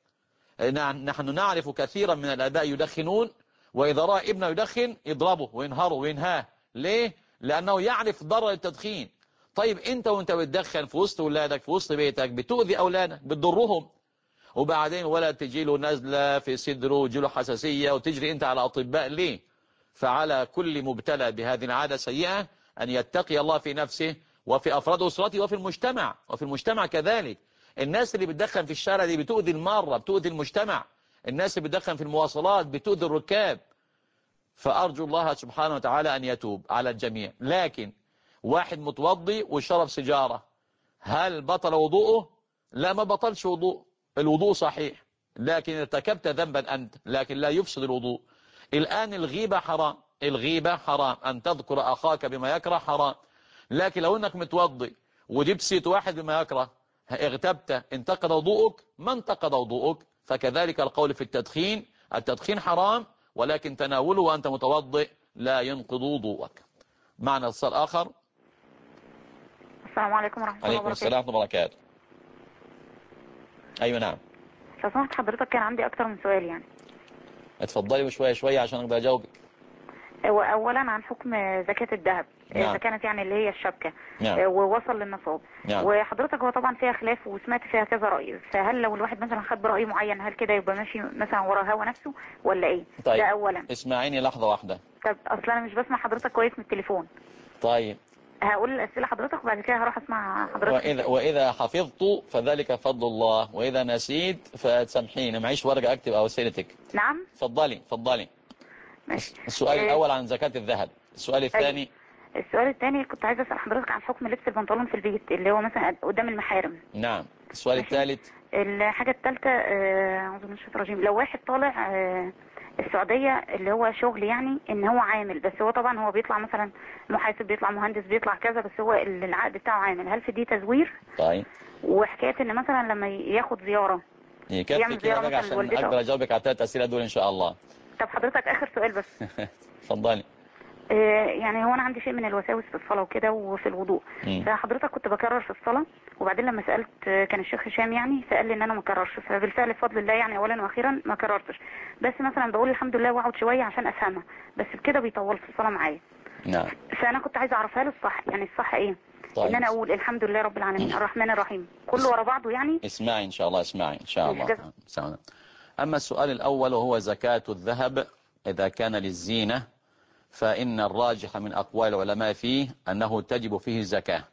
[SPEAKER 1] نحن نعرف كثيرا من الآباء يدخنون، وإذا رأى ابنه يدخن يضربه وينهره وينهاه. ليه؟ لأنه يعرف ضرر التدخين. طيب انت وانت بتدخن في وسط ولادك في وسط بيتك بتؤذي أولادك بتضرهم، وبعدين ولد تجيله نزلة في صدره وتجيله حساسية وتجري انت على أطباء. ليه؟ فعلى كل مبتلى بهذه العادة السيئة أن يتقي الله في نفسه وفي أفراد أسرته وفي المجتمع كذلك. الناس اللي بتدخن في الشارع دي بتؤذي المارة، بتؤذي المجتمع. الناس اللي بتدخن في المواصلات بتؤذي الركاب. فأرجو الله سبحانه وتعالى أن يتوب على الجميع. لكن واحد متوضي وشرب سيجارة، هل بطل وضوءه؟ لا، ما بطلش وضوء، الوضوء صحيح، لكن ارتكبت ذنبا أنت، لكن لا يفسد الوضوء. الآن الغيبة حرام، الغيبة حرام، أن تذكر أخاك بما يكره حرام. لكن لو أنك متوضي وجبت سيت واحد بما يكره اغتبت، انتقد وضوءك؟ ما انتقد وضوءك. فكذلك القول في التدخين، التدخين حرام، ولكن تناوله وأنت متوضئ لا ينقض وضوءك. معنا اتصال آخر.
[SPEAKER 2] السلام عليكم ورحمة الله وبركاته.
[SPEAKER 1] عليكم السلام ورحمة الله وبركاته. أيوة نعم.
[SPEAKER 2] لو سمحت حضرتك كان عندي أكتر من سؤال يعني.
[SPEAKER 1] اتفضلي وشوية شوية عشان أقدر أجاوبك.
[SPEAKER 2] أولا عن حكم زكاة الذهب.
[SPEAKER 1] نعم.
[SPEAKER 2] إذا كانت يعني اللي هي الشبكة.
[SPEAKER 1] نعم.
[SPEAKER 2] ووصل للنصاب.
[SPEAKER 1] نعم.
[SPEAKER 2] وحضرتك هو طبعا فيها خلاف وسمعت فيها كذا رأي، فهل لو الواحد مثلا خد برأي معين هل كده يبقى ماشي مثلا ورا هوا نفسه ولا إيه؟
[SPEAKER 1] طيب.
[SPEAKER 2] ده أولا.
[SPEAKER 1] اسمعيني لحظة واحدة.
[SPEAKER 2] طب أصلا أنا مش بسمع حضرتك كويس من التليفون.
[SPEAKER 1] طيب.
[SPEAKER 2] هقول الأسئلة حضرتك وبعد كده هروح أسمع حضرتك.
[SPEAKER 1] وإذا حفظت فذلك فضل الله، وإذا نسيت فتسامحيني، معيش ورقة أكتب أوسيلتك.
[SPEAKER 2] نعم.
[SPEAKER 1] اتفضلي.
[SPEAKER 2] ماشي.
[SPEAKER 1] السؤال الأول عن زكاة الذهب. السؤال الثاني.
[SPEAKER 2] السؤال الثاني كنت عايزة أسأل حضرتك عن حكم لبس البنطلون في البيت اللي هو مثلا قدام المحارم.
[SPEAKER 1] نعم. السؤال الثالث.
[SPEAKER 2] الحاجة الثالثة أعوذ بالله من الشيطان الرجيم، لو واحد طالع السعودية اللي هو شغل يعني ان هو عامل، بس هو طبعا هو بيطلع مثلا محاسب، بيطلع مهندس، بيطلع كذا، بس هو العقد بتاعه عامل، هل في دي تزوير؟
[SPEAKER 1] طيب.
[SPEAKER 2] وحكاية ان مثلا لما ياخد زيارة
[SPEAKER 1] يكفي كده بقى عشان اقدر اجاوبك على الثلاث اسئله دول ان شاء الله.
[SPEAKER 2] طب حضرتك اخر سؤال بس.
[SPEAKER 1] اتفضلي.
[SPEAKER 2] يعني هو انا عندي شيء من الوساوس في الصلاة وكده وفي الوضوء، فحضرتك كنت بكرر في الصلاة، وبعدين لما سألت كان الشيخ هشام يعني فقال لي ان انا ما كررش، فبالفعل بفضل الله يعني اولا واخيرا ما كررتش، بس مثلا بقول الحمد لله واقعد شوية عشان افهمها، بس بكده بيطول في الصلاة معايا.
[SPEAKER 1] نعم.
[SPEAKER 2] فانا كنت عايزه اعرفها له الصح، يعني الصح ايه؟
[SPEAKER 1] طيب.
[SPEAKER 2] ان انا اقول الحمد لله رب العالمين الرحمن الرحيم كله ورا بعضه يعني.
[SPEAKER 1] اسمعي ان شاء الله، اسمعي ان شاء الله. اما السؤال الاول وهو زكاة الذهب اذا كان للزينة، فإن الراجح من أقوال العلماء فيه أنه تجب فيه الزكاة،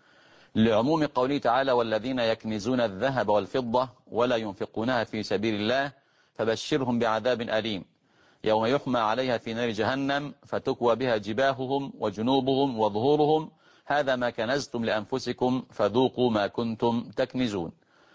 [SPEAKER 1] لعموم قوله تعالى والذين يكنزون الذهب والفضة ولا ينفقونها في سبيل الله فبشرهم بعذاب أليم يوم يحمى عليها في نار جهنم فتكوى بها جباههم وجنوبهم وظهورهم هذا ما كنزتم لأنفسكم فذوقوا ما كنتم تكنزون.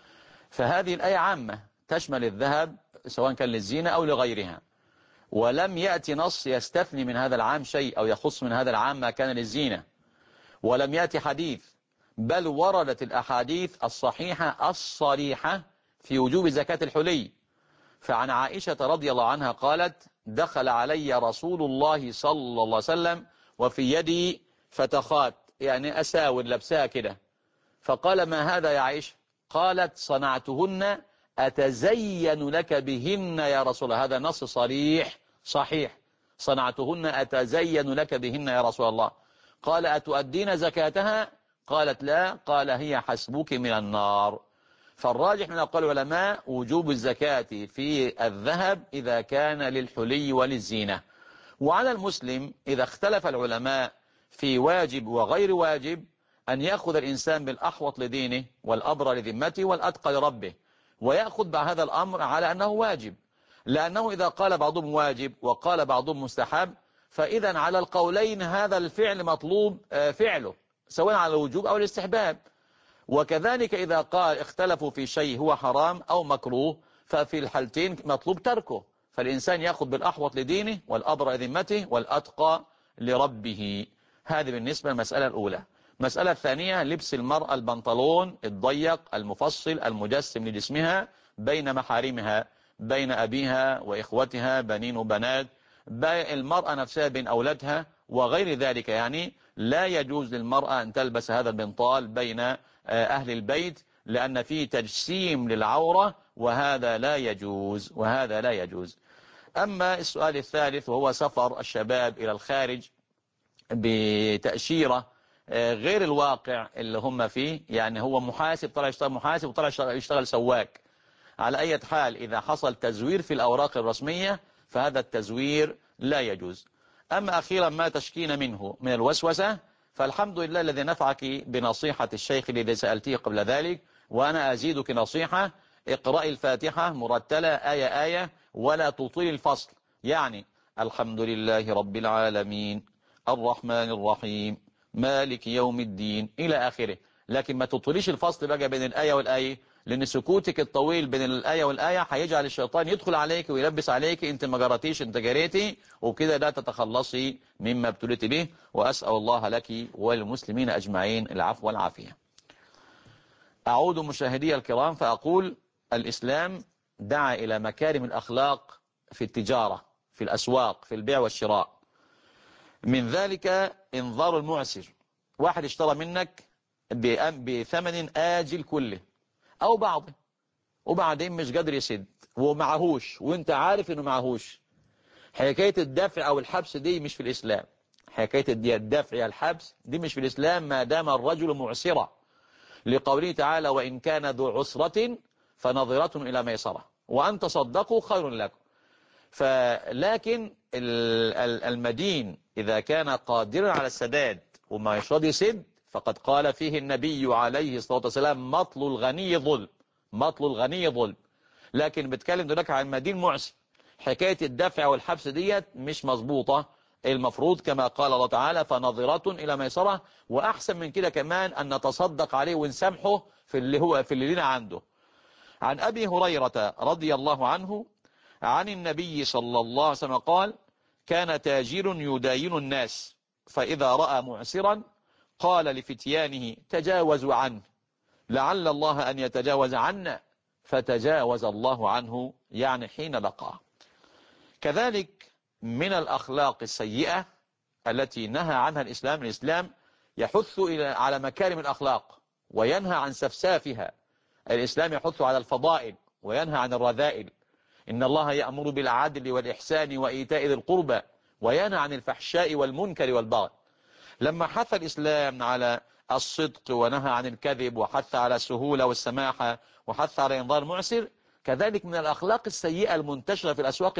[SPEAKER 1] فهذه الآية عامة تشمل الذهب سواء كان للزينة أو لغيرها، ولم يأتي نص يستثني من هذا العام شيء أو يخص من هذا العام ما كان للزينة، ولم يأتي حديث، بل وردت الأحاديث الصحيحة الصريحة في وجوب زكاة الحلي. فعن عائشة رضي الله عنها قالت دخل علي رسول الله صلى الله عليه وسلم وفي يدي فتخات، يعني أساور لبسها كده، فقال ما هذا يا عائشة؟ قالت صنعتهن أتزين لك بهن يا رسول الله. هذا نص صريح صحيح، صنعتهن أتزين لك بهن يا رسول الله. قال أتؤدين زكاتها؟ قالت لا. قال هي حسبك من النار. فالراجح من أقوال العلماء وجوب الزكاة في الذهب إذا كان للحلي وللزينة. وعلى المسلم إذا اختلف العلماء في واجب وغير واجب أن يأخذ الإنسان بالأحوط لدينه والأبرى لذمته والأتقى لربه، ويأخذ بهذا الأمر على أنه واجب، لأنه إذا قال بعضهم واجب وقال بعضهم مستحب فإذا على القولين هذا الفعل مطلوب فعله سواء على الوجوب أو الاستحباب. وكذلك إذا قال اختلفوا في شيء هو حرام أو مكروه ففي الحالتين مطلوب تركه. فالإنسان يأخذ بالأحوط لدينه والأبرى لذمته والأتقى لربه. هذه بالنسبة للمسألة الأولى. المسألة الثانية لبس المرأة البنطلون الضيق المفصل المجسم لجسمها بين محارمها، بين أبيها وإخوتها بنين وبنات، المرأة نفسها بين أولادها وغير ذلك. يعني لا يجوز للمرأة أن تلبس هذا البنطال بين أهل البيت لأن فيه تجسيم للعورة، وهذا لا يجوز، وهذا لا يجوز. أما السؤال الثالث وهو سفر الشباب إلى الخارج بتأشيرة غير الواقع اللي هم فيه، يعني هو محاسب طلع يشتغل محاسب وطلع يشتغل سواق. على أي حال إذا حصل تزوير في الأوراق الرسمية فهذا التزوير لا يجوز. أما أخيرا ما تشكين منه من الوسوسة فالحمد لله الذي نفعك بنصيحة الشيخ الذي سألتيه قبل ذلك، وأنا أزيدك نصيحة: اقرأي الفاتحة مرتلة آية آية ولا تطيل الفصل، يعني الحمد لله رب العالمين الرحمن الرحيم مالك يوم الدين إلى آخره، لكن ما تطوليش الفصل بقى بين الآية والآية، لأن سكوتك الطويل بين الآية والآية هيجعل الشيطان يدخل عليك ويلبس عليك انت ما جرتيش انت جريتي، وكده لا تتخلصي مما ابتليت به. وأسأل الله لك والمسلمين أجمعين العفو والعافية. أعود مشاهدي الكرام فأقول: الإسلام دعا إلى مكارم الأخلاق في التجارة، في الأسواق، في البيع والشراء. من ذلك انظار المعسر، واحد اشترى منك بثمن آجل كله أو بعضه، وبعدين مش قادر يسد ومعهوش وانت عارف انه معهوش. حكاية الدفع أو الحبس دي مش في الإسلام. حكاية الدفع الحبس دي مش في الإسلام ما دام الرجل معسرا، لقوله تعالى: وإن كان ذو عسرة فنظرة إلى ميسرة وأن تصدقوا خير لكم. فلكن المدين إذا كان قادرا على السداد وما يشرد يسد فقد قال فيه النبي عليه الصلاة والسلام: مطل الغني ظلم، مطل الغني ظلم. لكن بتكلم دلوقتي عن مدين معسر، حكاية الدفع والحبس ديت مش مظبوطة. المفروض كما قال الله تعالى: فنظرة إلى ميسرة، وأحسن من كده كمان أن نتصدق عليه ونسامحه في اللي لنا عنده. عن أبي هريرة رضي الله عنه عن النبي صلى الله عليه وسلم قال: كان تاجر يداين الناس فإذا رأى معسرا قال لفتيانه: تجاوزوا عنه لعل الله أن يتجاوز عنا، فتجاوز الله عنه، يعني حين لقاه. كذلك من الأخلاق السيئة التي نهى عنها الإسلام، الإسلام يحث على مكارم الأخلاق وينهى عن سفسافها. الإسلام يحث على الفضائل وينهى عن الرذائل. إن الله يأمر بالعدل والإحسان وإيتاء ذي القربى وينهى عن الفحشاء والمنكر والبغي. لما حث الإسلام على الصدق ونهى عن الكذب وحث على السهولة والسماحة وحث على إنظار المعسر، كذلك من الأخلاق السيئة المنتشرة في الأسواق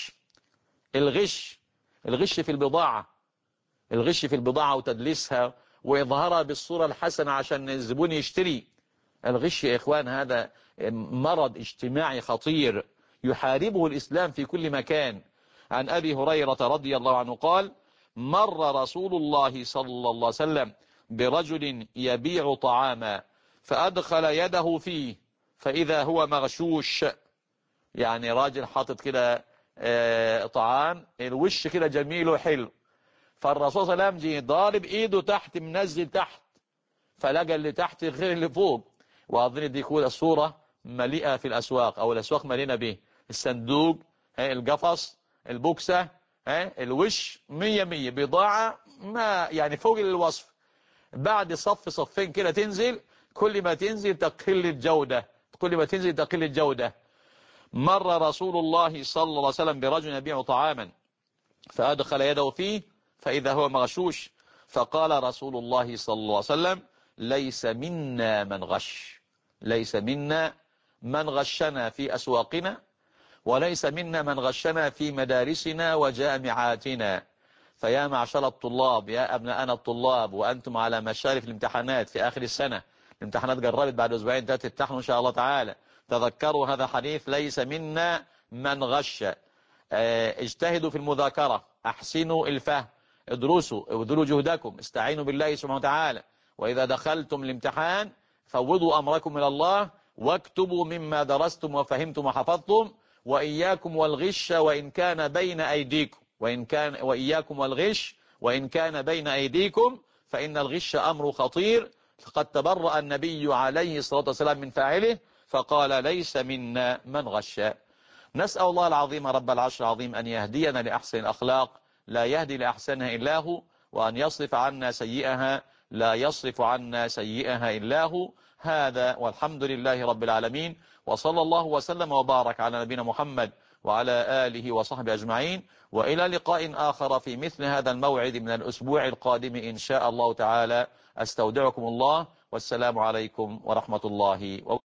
[SPEAKER 1] الغش في البضاعة، الغش في البضاعة وتدليسها وإظهارها بالصورة الحسنة عشان الزبون يشتري. الغش يا إخوان هذا مرض اجتماعي خطير يحاربه الإسلام في كل مكان. عن أبي هريرة رضي الله عنه قال: مر رسول الله صلى الله عليه وسلم برجل يبيع طعاما فأدخل يده فيه فإذا هو مغشوش، يعني راجل حاطط كده طعام الوش كده جميل وحلو، فالرسول صلى الله عليه وسلم جه ضارب ايده تحت منزل تحت فلقى اللي تحت غير اللي فوق. وأظن دي كل الصورة مليئة في الأسواق أو الأسواق مليئة به، الصندوق، القفص، البوكسة، الوش 100 بضاعة ما يعني فوق الوصف. بعد صفين كده تنزل، كل ما تنزل تقل الجودة، كل ما تنزل تقل الجودة. مر رسول الله صلى الله عليه وسلم برجل يبيع طعاما فأدخل يده فيه فإذا هو مغشوش، فقال رسول الله صلى الله عليه وسلم: ليس منا من غش، ليس منا من غشنا في أسواقنا، وليس منا من غشنا في مدارسنا وجامعاتنا. فيا معشر الطلاب، يا أبناءنا الطلاب، وأنتم على مشارف الامتحانات في آخر السنة، الامتحانات قربت بعد أسبوعين ثلاثة تمتحنوا إن شاء الله تعالى، تذكروا هذا حديث: ليس منا من غش. اجتهدوا في المذاكرة، أحسنوا الفهم، ادرسوا، ابذلوا جهدكم، استعينوا بالله سبحانه وتعالى، وإذا دخلتم الامتحان فوضوا أمركم إلى الله، واكتبوا مما درستم وفهمتم وحفظتم، وإياكم والغش وإن كان بين أيديكم، وإياكم والغش وإن كان بين أيديكم، فإن الغش أمر خطير. فقد تبرأ النبي عليه الصلاة والسلام من فاعله فقال: ليس منا من غش. نسأل الله العظيم رب العرش العظيم أن يهدينا لأحسن الأخلاق لا يهدي لأحسنها إلا هو، وأن يصرف عنا سيئها لا يصرف عنا سيئها إلا هو. هذا والحمد لله رب العالمين، وصلى الله وسلم وبارك على نبينا محمد وعلى آله وصحبه أجمعين، وإلى لقاء آخر في مثل هذا الموعد من الأسبوع القادم إن شاء الله تعالى. أستودعكم الله، والسلام عليكم ورحمة الله وبركاته.